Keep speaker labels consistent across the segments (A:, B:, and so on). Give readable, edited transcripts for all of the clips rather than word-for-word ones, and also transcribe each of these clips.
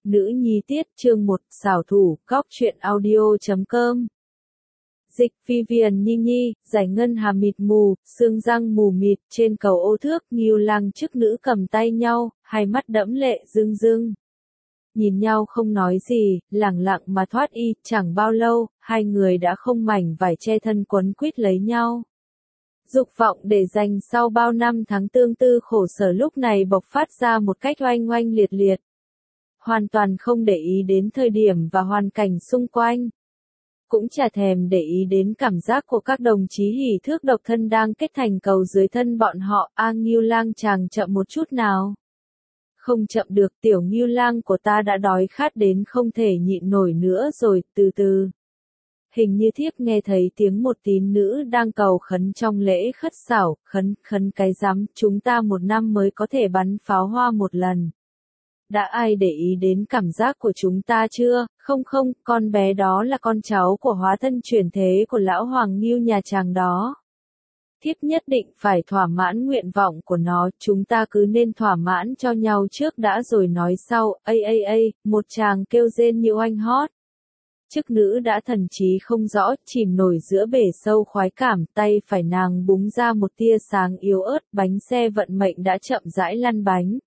A: Nữ nhi tiết chương 1, xảo thủ, góc truyện audio.com. Dịch Vivian Nhi Nhi, giải ngân hà mịt mù, sương răng mù mịt, trên cầu Ô Thước, Ngưu Lang chức nữ cầm tay nhau, hai mắt đẫm lệ rưng rưng. Nhìn nhau không nói gì, lẳng lặng mà thoát y, chẳng bao lâu, hai người đã không mảnh vải che thân quấn quýt lấy nhau. Dục vọng để dành sau bao năm tháng tương tư khổ sở lúc này bộc phát ra một cách oanh oanh liệt liệt. Hoàn toàn không để ý đến thời điểm và hoàn cảnh xung quanh. Cũng chả thèm để ý đến cảm giác của các đồng chí hỉ thước độc thân đang kết thành cầu dưới thân bọn họ. Ngưu Lang chàng chậm một chút nào. Không chậm được, tiểu Ngưu Lang của ta đã đói khát đến không thể nhịn nổi nữa rồi, từ từ. Hình như thiếp nghe thấy tiếng một tín nữ đang cầu khấn trong lễ khất xảo, khấn cái rắm, chúng ta một năm mới có thể bắn pháo hoa một lần. Đã ai để ý đến cảm giác của chúng ta chưa? Không, con bé đó là con cháu của hóa thân chuyển thế của lão Hoàng Ngưu nhà chàng đó. Thiếp nhất định phải thỏa mãn nguyện vọng của nó, chúng ta cứ nên thỏa mãn cho nhau trước đã rồi nói sau. Một chàng kêu rên như oanh hót. Chức nữ đã thần trí không rõ, chìm nổi giữa bể sâu khoái cảm, tay phải nàng búng ra một tia sáng yếu ớt, bánh xe vận mệnh đã chậm rãi lăn bánh.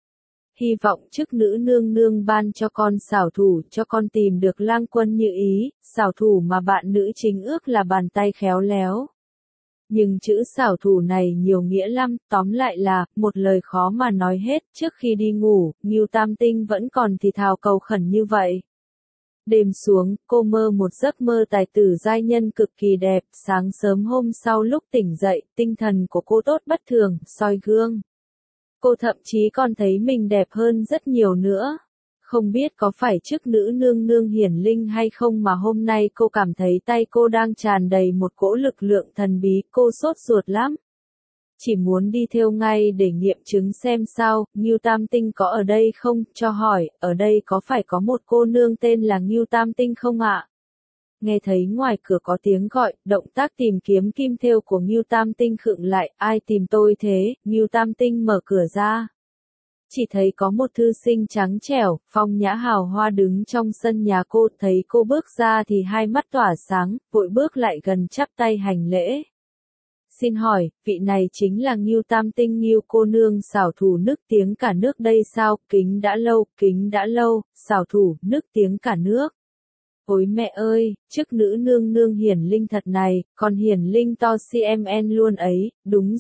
A: Hy vọng chức nữ nương nương ban cho con xảo thủ, cho con tìm được lang quân như ý, xảo thủ mà bạn nữ chính ước là bàn tay khéo léo. Nhưng chữ xảo thủ này nhiều nghĩa lắm, tóm lại là, một lời khó mà nói hết. Trước khi đi ngủ, Ngưu Tam Tinh vẫn còn thì thào cầu khẩn như vậy. Đêm xuống, cô mơ một giấc mơ tài tử giai nhân cực kỳ đẹp. Sáng sớm hôm sau lúc tỉnh dậy, tinh thần của cô tốt bất thường, soi gương. Cô thậm chí còn thấy mình đẹp hơn rất nhiều nữa. Không biết có phải chức nữ nương nương hiển linh hay không mà hôm nay cô cảm thấy tay cô đang tràn đầy một cỗ lực lượng thần bí, cô sốt ruột lắm. Chỉ muốn đi theo ngay để nghiệm chứng xem sao, Ngưu Tam Tinh có ở đây không, cho hỏi, ở đây có phải có một cô nương tên là Ngưu Tam Tinh không ạ? Nghe thấy ngoài cửa có tiếng gọi, động tác tìm kiếm kim thêu của Ngưu Tam Tinh khựng lại, ai tìm tôi thế? Ngưu Tam Tinh mở cửa ra. Chỉ thấy có một thư sinh trắng trẻo, phong nhã hào hoa đứng trong sân nhà cô, thấy cô bước ra thì hai mắt tỏa sáng, vội bước lại gần chắp tay hành lễ. Xin hỏi, vị này chính là Ngưu Tam Tinh Ngưu cô nương xảo thủ nức tiếng cả nước đây sao? Kính đã lâu, xảo thủ nức tiếng cả nước. Ôi mẹ ơi, chức nữ nương nương hiển linh thật này, còn hiển linh to CMN luôn ấy, đúng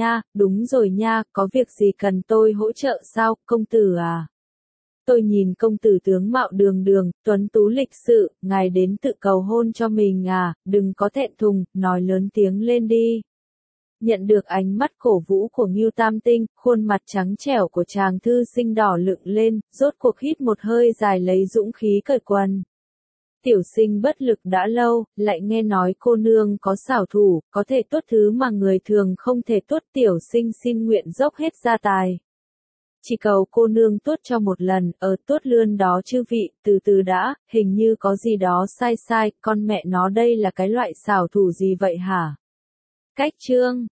A: rồi nha, có việc gì cần tôi hỗ trợ sao, công tử à? Tôi nhìn công tử tướng mạo đường đường, tuấn tú lịch sự, ngài đến tự cầu hôn cho mình à, đừng có thẹn thùng, nói lớn tiếng lên đi. Nhận được ánh mắt cổ vũ của Ngưu Tam Tinh, khuôn mặt trắng trẻo của chàng thư sinh đỏ lựng lên, rốt cuộc hít một hơi dài lấy dũng khí cởi quần. Tiểu sinh bất lực đã lâu, lại nghe nói cô nương có xảo thủ, có thể tuốt thứ mà người thường không thể tuốt, tiểu sinh xin nguyện dốc hết gia tài. Chỉ cầu cô nương tuốt cho một lần, tuốt lươn đó chư vị, từ từ đã, hình như có gì đó sai, con mẹ nó đây là cái loại xảo thủ gì vậy hả? Cách chương